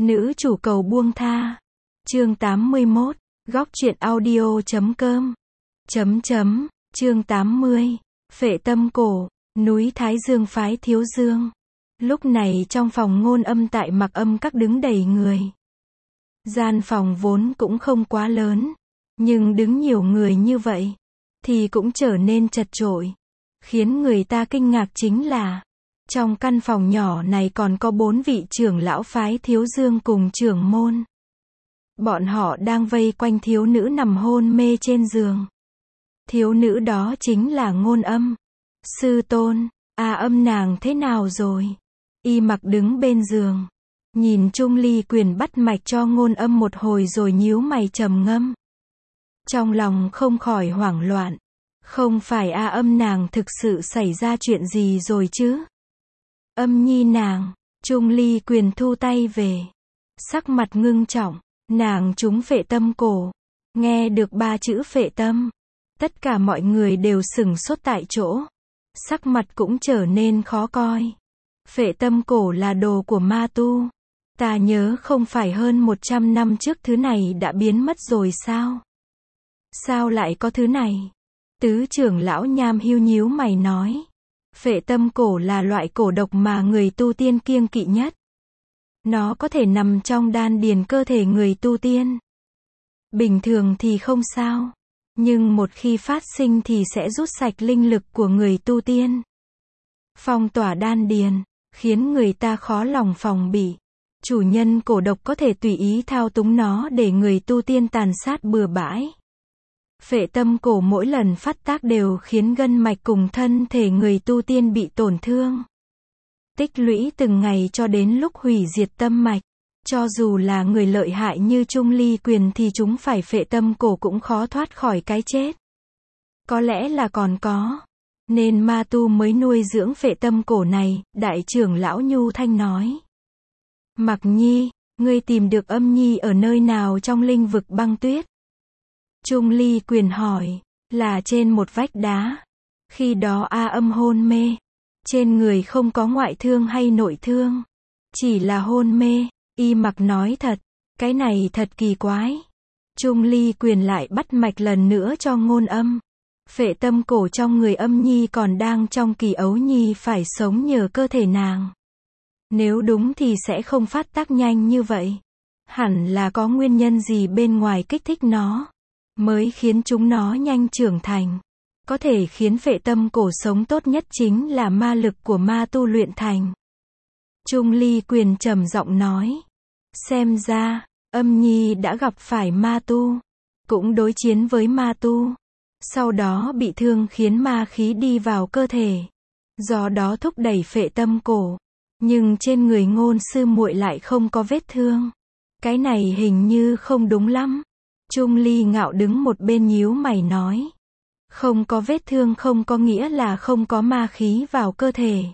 Nữ chủ cầu buông tha. Chương 81. Góc truyện audio.com. Chương 80. Phệ tâm cổ. Núi Thái Dương phái Thiếu Dương. Lúc này trong phòng Ngôn Âm tại Mặc Âm Các đứng đầy người. Gian phòng vốn cũng không quá lớn, nhưng đứng nhiều người như vậy thì cũng trở nên chật chội. Khiến người ta kinh ngạc chính là trong căn phòng nhỏ này còn có 4 vị trưởng lão phái Thiếu Dương cùng trưởng môn. Bọn họ đang vây quanh thiếu nữ nằm hôn mê trên giường. Thiếu nữ đó chính là Ngôn Âm. Sư tôn, Âm nàng thế nào rồi? Y Mặc đứng bên giường, nhìn Trung Ly Quyền bắt mạch cho Ngôn Âm một hồi rồi nhíu mày trầm ngâm. Trong lòng không khỏi hoảng loạn. Không phải Âm nàng thực sự xảy ra chuyện gì rồi chứ? Âm nhi nàng. Trung Ly Quyền thu tay về, sắc mặt ngưng trọng. Nàng trúng phệ tâm cổ. Nghe được 3 chữ phệ tâm, tất cả mọi người đều sửng sốt tại chỗ. Sắc mặt cũng trở nên khó coi. Phệ tâm cổ là đồ của ma tu. Ta nhớ không phải hơn 100 năm trước thứ này đã biến mất rồi sao? Sao lại có thứ này? Tứ trưởng lão Nham Hưu nhíu mày nói. Phệ tâm cổ là loại cổ độc mà người tu tiên kiêng kỵ nhất. Nó có thể nằm trong đan điền cơ thể người tu tiên. Bình thường thì không sao, nhưng một khi phát sinh thì sẽ rút sạch linh lực của người tu tiên. Phong tỏa đan điền, khiến người ta khó lòng phòng bị. Chủ nhân cổ độc có thể tùy ý thao túng nó để người tu tiên tàn sát bừa bãi. Phệ tâm cổ mỗi lần phát tác đều khiến gân mạch cùng thân thể người tu tiên bị tổn thương. Tích lũy từng ngày cho đến lúc hủy diệt tâm mạch. Cho dù là người lợi hại như Trung Ly Quyền thì chúng phải phệ tâm cổ cũng khó thoát khỏi cái chết. Có lẽ là còn có, nên ma tu mới nuôi dưỡng phệ tâm cổ này, đại trưởng lão Nhu Thanh nói. Mặc Nhi, ngươi tìm được Âm nhi ở nơi nào trong linh vực băng tuyết? Trung Ly Quyền hỏi. Là trên một vách đá. Khi đó Âm hôn mê. Trên người không có ngoại thương hay nội thương, chỉ là hôn mê. Y Mặc nói thật. Cái này thật kỳ quái. Trung Ly Quyền lại bắt mạch lần nữa cho Ngôn Âm. Phệ tâm cổ trong người Âm nhi còn đang trong kỳ ấu nhi phải sống nhờ cơ thể nàng. Nếu đúng thì sẽ không phát tác nhanh như vậy. Hẳn là có nguyên nhân gì bên ngoài kích thích nó, mới khiến chúng nó nhanh trưởng thành. Có thể khiến phệ tâm cổ sống tốt nhất chính là ma lực của ma tu luyện thành. Trung Ly Quyền trầm giọng nói. Xem ra, Âm nhi đã gặp phải ma tu, cũng đối chiến với ma tu. Sau đó bị thương khiến ma khí đi vào cơ thể, do đó thúc đẩy phệ tâm cổ. Nhưng trên người Ngôn sư muội lại không có vết thương. Cái này hình như không đúng lắm. Trung Ly Ngạo đứng một bên nhíu mày nói. Không có vết thương không có nghĩa là không có ma khí vào cơ thể.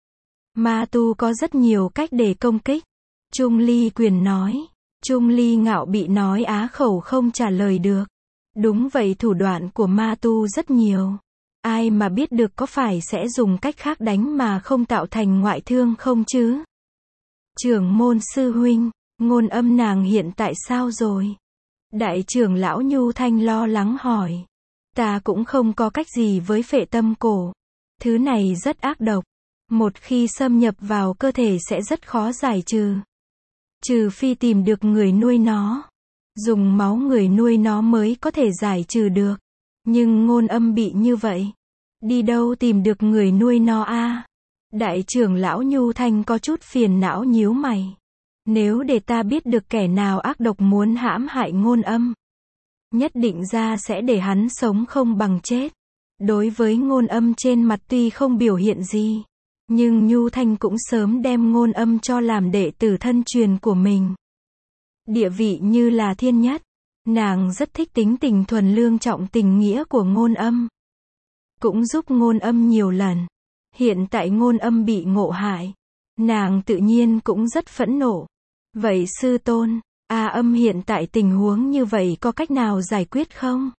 Ma tu có rất nhiều cách để công kích. Trung Ly Quyền nói. Trung Ly Ngạo bị nói á khẩu không trả lời được. Đúng vậy, thủ đoạn của ma tu rất nhiều. Ai mà biết được có phải sẽ dùng cách khác đánh mà không tạo thành ngoại thương không chứ? Trưởng môn sư huynh, Ngôn Âm nàng hiện tại sao rồi? Đại trưởng lão Nhu Thanh lo lắng hỏi. Ta cũng không có cách gì với phệ tâm cổ. Thứ này rất ác độc. Một khi xâm nhập vào cơ thể sẽ rất khó giải trừ. Trừ phi tìm được người nuôi nó. Dùng máu người nuôi nó mới có thể giải trừ được. Nhưng Ngôn Âm bị như vậy, đi đâu tìm được người nuôi nó a? Đại trưởng lão Nhu Thanh có chút phiền não nhíu mày. Nếu để ta biết được kẻ nào ác độc muốn hãm hại Ngôn Âm, nhất định ra sẽ để hắn sống không bằng chết. Đối với Ngôn Âm trên mặt tuy không biểu hiện gì, nhưng Nhu Thanh cũng sớm đem Ngôn Âm cho làm đệ tử thân truyền của mình. Địa vị như là thiên nhất. Nàng rất thích tính tình thuần lương trọng tình nghĩa của Ngôn Âm. Cũng giúp Ngôn Âm nhiều lần. Hiện tại Ngôn Âm bị ngộ hại, nàng tự nhiên cũng rất phẫn nộ. Vậy sư tôn, Âm hiện tại tình huống như vậy có cách nào giải quyết không?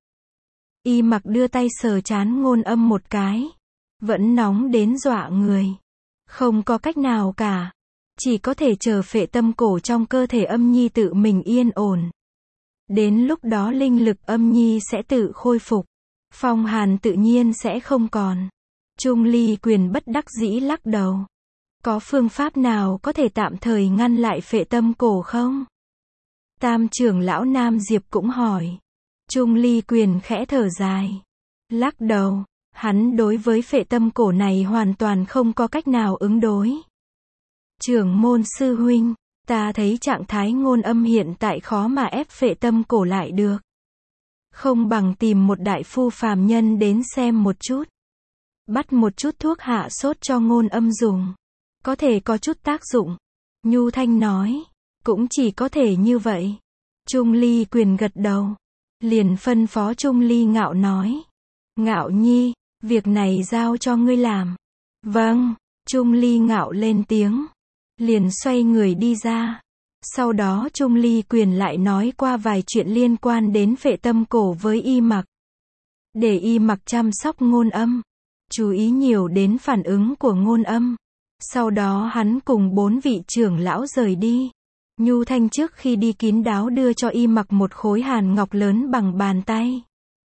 Y Mặc đưa tay sờ trán Ngôn Âm một cái. Vẫn nóng đến dọa người. Không có cách nào cả. Chỉ có thể chờ phệ tâm cổ trong cơ thể âm nhi tự mình yên ổn. Đến lúc đó linh lực âm nhi sẽ tự khôi phục. Phong hàn tự nhiên sẽ không còn. Trung Ly Quyền bất đắc dĩ lắc đầu. Có phương pháp nào có thể tạm thời ngăn lại phệ tâm cổ không? Tam trưởng lão Nam Diệp cũng hỏi. Trung Ly Quyền khẽ thở dài. Lắc đầu, hắn đối với phệ tâm cổ này hoàn toàn không có cách nào ứng đối. Trưởng môn sư huynh, ta thấy trạng thái ngôn âm hiện tại khó mà ép phệ tâm cổ lại được. Không bằng tìm một đại phu phàm nhân đến xem một chút. Bắt một chút thuốc hạ sốt cho ngôn âm dùng. Có thể có chút tác dụng. Nhu Thanh nói. Cũng chỉ có thể như vậy. Trung Ly Quyền gật đầu. Liền phân phó Trung Ly Ngạo nói. Ngạo nhi, việc này giao cho ngươi làm. Vâng, Trung Ly Ngạo lên tiếng. Liền xoay người đi ra. Sau đó Trung Ly Quyền lại nói qua vài chuyện liên quan đến phệ tâm cổ với Y Mặc. Để Y Mặc chăm sóc ngôn âm. Chú ý nhiều đến phản ứng của ngôn âm. Sau đó hắn cùng 4 vị trưởng lão rời đi. Nhu Thanh trước khi đi kín đáo đưa cho Y Mặc một khối hàn ngọc lớn bằng bàn tay.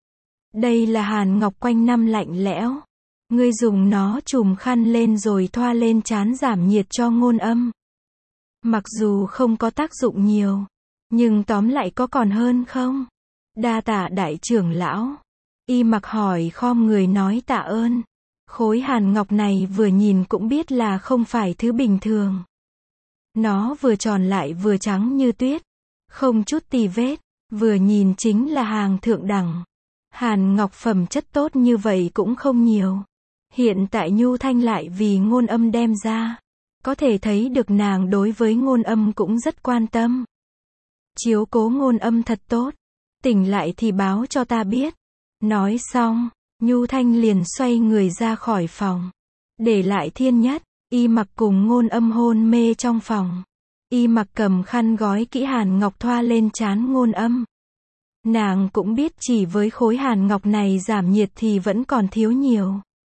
Đây là hàn ngọc quanh năm lạnh lẽo. Ngươi dùng nó trùm khăn lên rồi thoa lên trán giảm nhiệt cho ngôn âm. Mặc dù không có tác dụng nhiều, nhưng tóm lại có còn hơn không? Đa tạ đại trưởng lão. Y Mặc hỏi khom người nói tạ ơn. Khối hàn ngọc này vừa nhìn cũng biết là không phải thứ bình thường. Nó vừa tròn lại vừa trắng như tuyết, không chút tì vết, vừa nhìn chính là hàng thượng đẳng. Hàn ngọc phẩm chất tốt như vậy cũng không nhiều. Hiện tại Nhu Thanh lại vì ngôn âm đem ra. Có thể thấy được nàng đối với ngôn âm cũng rất quan tâm. Chiếu cố ngôn âm thật tốt. Tỉnh lại thì báo cho ta biết. Nói xong, Nhu Thanh liền xoay người ra khỏi phòng. Để lại Thiên Nhất, Y Mặc cùng ngôn âm hôn mê trong phòng. Y Mặc cầm khăn gói kỹ hàn ngọc thoa lên trán ngôn âm. Nàng cũng biết chỉ với khối hàn ngọc này giảm nhiệt thì vẫn còn thiếu nhiều.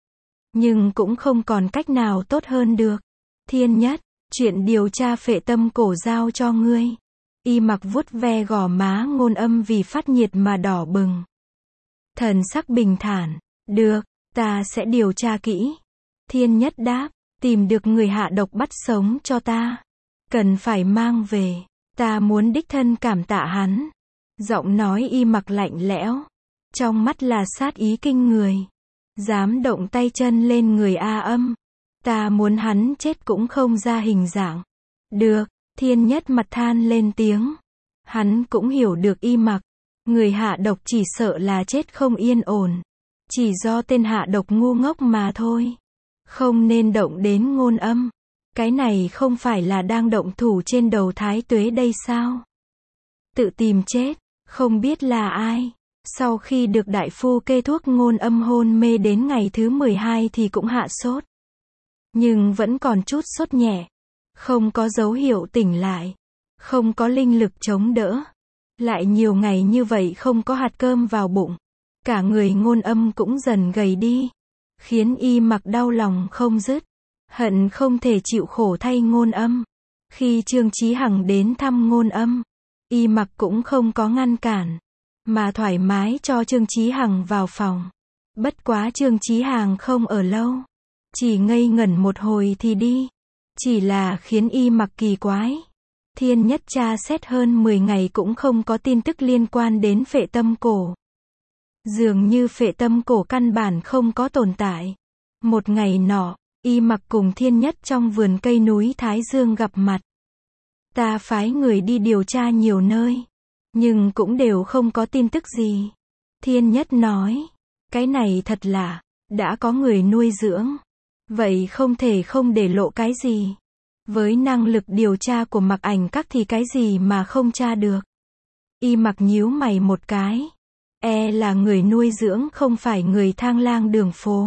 Nhưng cũng không còn cách nào tốt hơn được. Thiên Nhất, chuyện điều tra phệ tâm cổ giao cho ngươi. Y Mặc vuốt ve gò má ngôn âm vì phát nhiệt mà đỏ bừng. Thần sắc bình thản. Được, ta sẽ điều tra kỹ. Thiên Nhất đáp, tìm được người hạ độc bắt sống cho ta. Cần phải mang về. Ta muốn đích thân cảm tạ hắn. Giọng nói Y Mặc lạnh lẽo. Trong mắt là sát ý kinh người. Dám động tay chân lên người A Âm. Ta muốn hắn chết cũng không ra hình dạng. Được, Thiên Nhất mặt than lên tiếng. Hắn cũng hiểu được Y Mặc. Người hạ độc chỉ sợ là chết không yên ổn. Chỉ do tên hạ độc ngu ngốc mà thôi. Không nên động đến ngôn âm. Cái này không phải là đang động thủ trên đầu Thái Tuế đây sao? Tự tìm chết, không biết là ai. Sau khi được đại phu kê thuốc ngôn âm hôn mê đến ngày thứ 12 thì cũng hạ sốt. Nhưng vẫn còn chút sốt nhẹ. Không có dấu hiệu tỉnh lại. Không có linh lực chống đỡ. Lại nhiều ngày như vậy không có hạt cơm vào bụng. Cả người ngôn âm cũng dần gầy đi. Khiến Y Mặc đau lòng không dứt. Hận không thể chịu khổ thay ngôn âm. Khi Trương Chí Hằng đến thăm ngôn âm, Y Mặc cũng không có ngăn cản. Mà thoải mái cho Trương Chí Hằng vào phòng. Bất quá Trương Chí Hằng không ở lâu. Chỉ ngây ngẩn một hồi thì đi. Chỉ là khiến Y Mặc kỳ quái. Thiên Nhất tra xét hơn 10 ngày cũng không có tin tức liên quan đến phệ tâm cổ. Dường như phệ tâm cổ căn bản không có tồn tại. Một ngày nọ, Y Mặc cùng Thiên Nhất trong vườn cây núi Thái Dương gặp mặt. Ta phái người đi điều tra nhiều nơi. Nhưng cũng đều không có tin tức gì. Thiên Nhất nói. Cái này thật là, đã có người nuôi dưỡng. Vậy không thể không để lộ cái gì. Với năng lực điều tra của Mặc Ảnh Các thì cái gì mà không tra được. Y Mặc nhíu mày một cái. Là người nuôi dưỡng không phải người thang lang đường phố.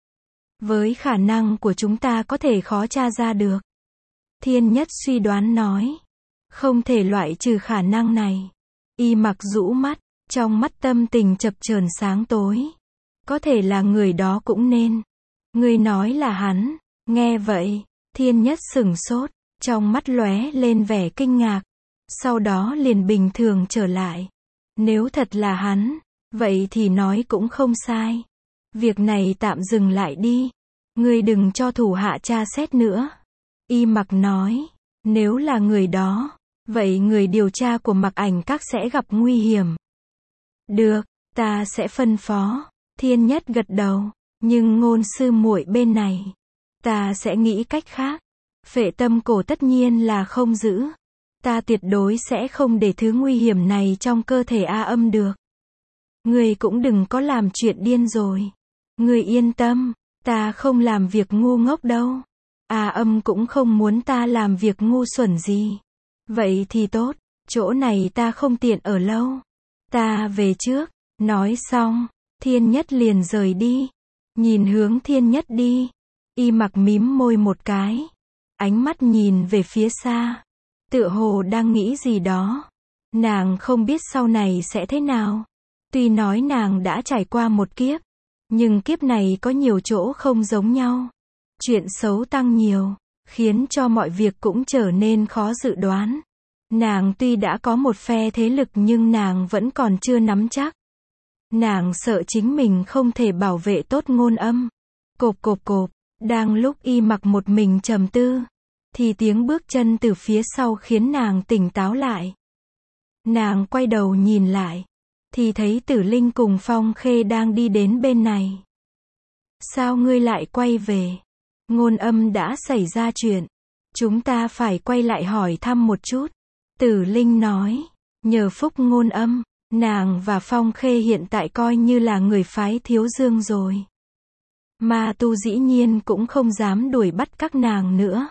Với khả năng của chúng ta có thể khó tra ra được. Thiên Nhất suy đoán nói. Không thể loại trừ khả năng này. Y Mặc rũ mắt, trong mắt tâm tình chập chờn sáng tối. Có thể là người đó cũng nên. Người nói là hắn. Nghe vậy, Thiên Nhất sửng sốt. Trong mắt lóe lên vẻ kinh ngạc, sau đó liền bình thường trở lại. Nếu thật là hắn, vậy thì nói cũng không sai. Việc này tạm dừng lại đi. Ngươi đừng cho thủ hạ tra xét nữa. Y Mặc nói, nếu là người đó, vậy người điều tra của Mặc Ảnh Các sẽ gặp nguy hiểm. Được, ta sẽ phân phó. Thiên Nhất gật đầu, nhưng Ngôn sư muội bên này, ta sẽ nghĩ cách khác. Phệ tâm cổ tất nhiên là không giữ. Ta tuyệt đối sẽ không để thứ nguy hiểm này trong cơ thể A Âm được. Ngươi cũng đừng có làm chuyện điên rồi. Ngươi yên tâm, ta không làm việc ngu ngốc đâu. A Âm cũng không muốn ta làm việc ngu xuẩn gì. Vậy thì tốt, chỗ này ta không tiện ở lâu. Ta về trước. Nói xong, Thiên Nhất liền rời đi. Nhìn hướng Thiên Nhất đi, Y Mặc mím môi một cái. Ánh mắt nhìn về phía xa. Tựa hồ đang nghĩ gì đó. Nàng không biết sau này sẽ thế nào. Tuy nói nàng đã trải qua một kiếp, nhưng kiếp này có nhiều chỗ không giống nhau. Chuyện xấu tăng nhiều, khiến cho mọi việc cũng trở nên khó dự đoán. Nàng tuy đã có một phe thế lực nhưng nàng vẫn còn chưa nắm chắc. Nàng sợ chính mình không thể bảo vệ tốt Ngôn Âm. Cộp cộp cộp, đang lúc Y Mặc một mình trầm tư, thì tiếng bước chân từ phía sau khiến nàng tỉnh táo lại. Nàng quay đầu nhìn lại, thì thấy Tử Linh cùng Phong Khê đang đi đến bên này. Sao ngươi lại quay về? Ngôn Âm đã xảy ra chuyện. Chúng ta phải quay lại hỏi thăm một chút. Tử Linh nói, nhờ phúc Ngôn Âm, nàng và Phong Khê hiện tại coi như là người phái Thiếu Dương rồi. Ma tu dĩ nhiên cũng không dám đuổi bắt các nàng nữa.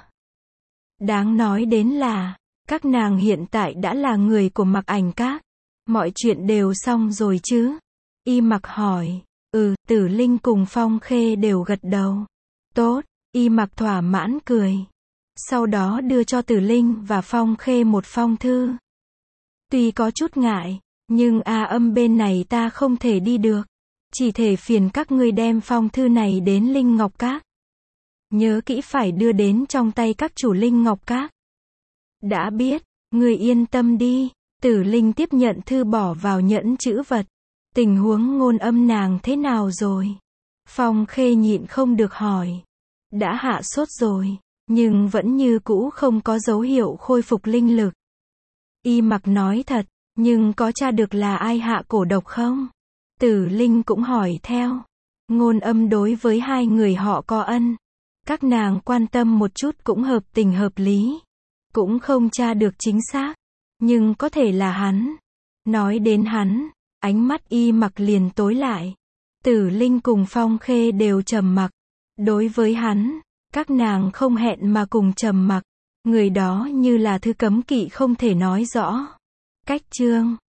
Đáng nói đến là, các nàng hiện tại đã là người của Mặc Ảnh Các. Mọi chuyện đều xong rồi chứ? Y Mặc hỏi. Tử Linh cùng Phong Khê đều gật đầu. Tốt, Y Mặc thỏa mãn cười. Sau đó đưa cho Tử Linh và Phong Khê một phong thư. Tuy có chút ngại, nhưng A Âm bên này ta không thể đi được. Chỉ thể phiền các ngươi đem phong thư này đến Linh Ngọc Các. Nhớ kỹ phải đưa đến trong tay các chủ Linh Ngọc Các. Đã biết, ngươi yên tâm đi. Tử Linh tiếp nhận thư bỏ vào nhẫn trữ vật. Tình huống Ngôn Âm nàng thế nào rồi? Phong Khê nhịn không được hỏi. Đã hạ sốt rồi, nhưng vẫn như cũ không có dấu hiệu khôi phục linh lực. Y Mặc nói thật, nhưng có tra được là ai hạ cổ độc không? Tử Linh cũng hỏi theo. Ngôn Âm đối với hai người họ có ân. Các nàng quan tâm một chút cũng hợp tình hợp lý. Cũng không tra được chính xác. Nhưng có thể là hắn. Nói đến hắn, ánh mắt Y Mặc liền tối lại. Tử Linh cùng Phong Khê đều trầm mặc. Đối với hắn, các nàng không hẹn mà cùng trầm mặc. Người đó như là thứ cấm kỵ không thể nói rõ. Cách chương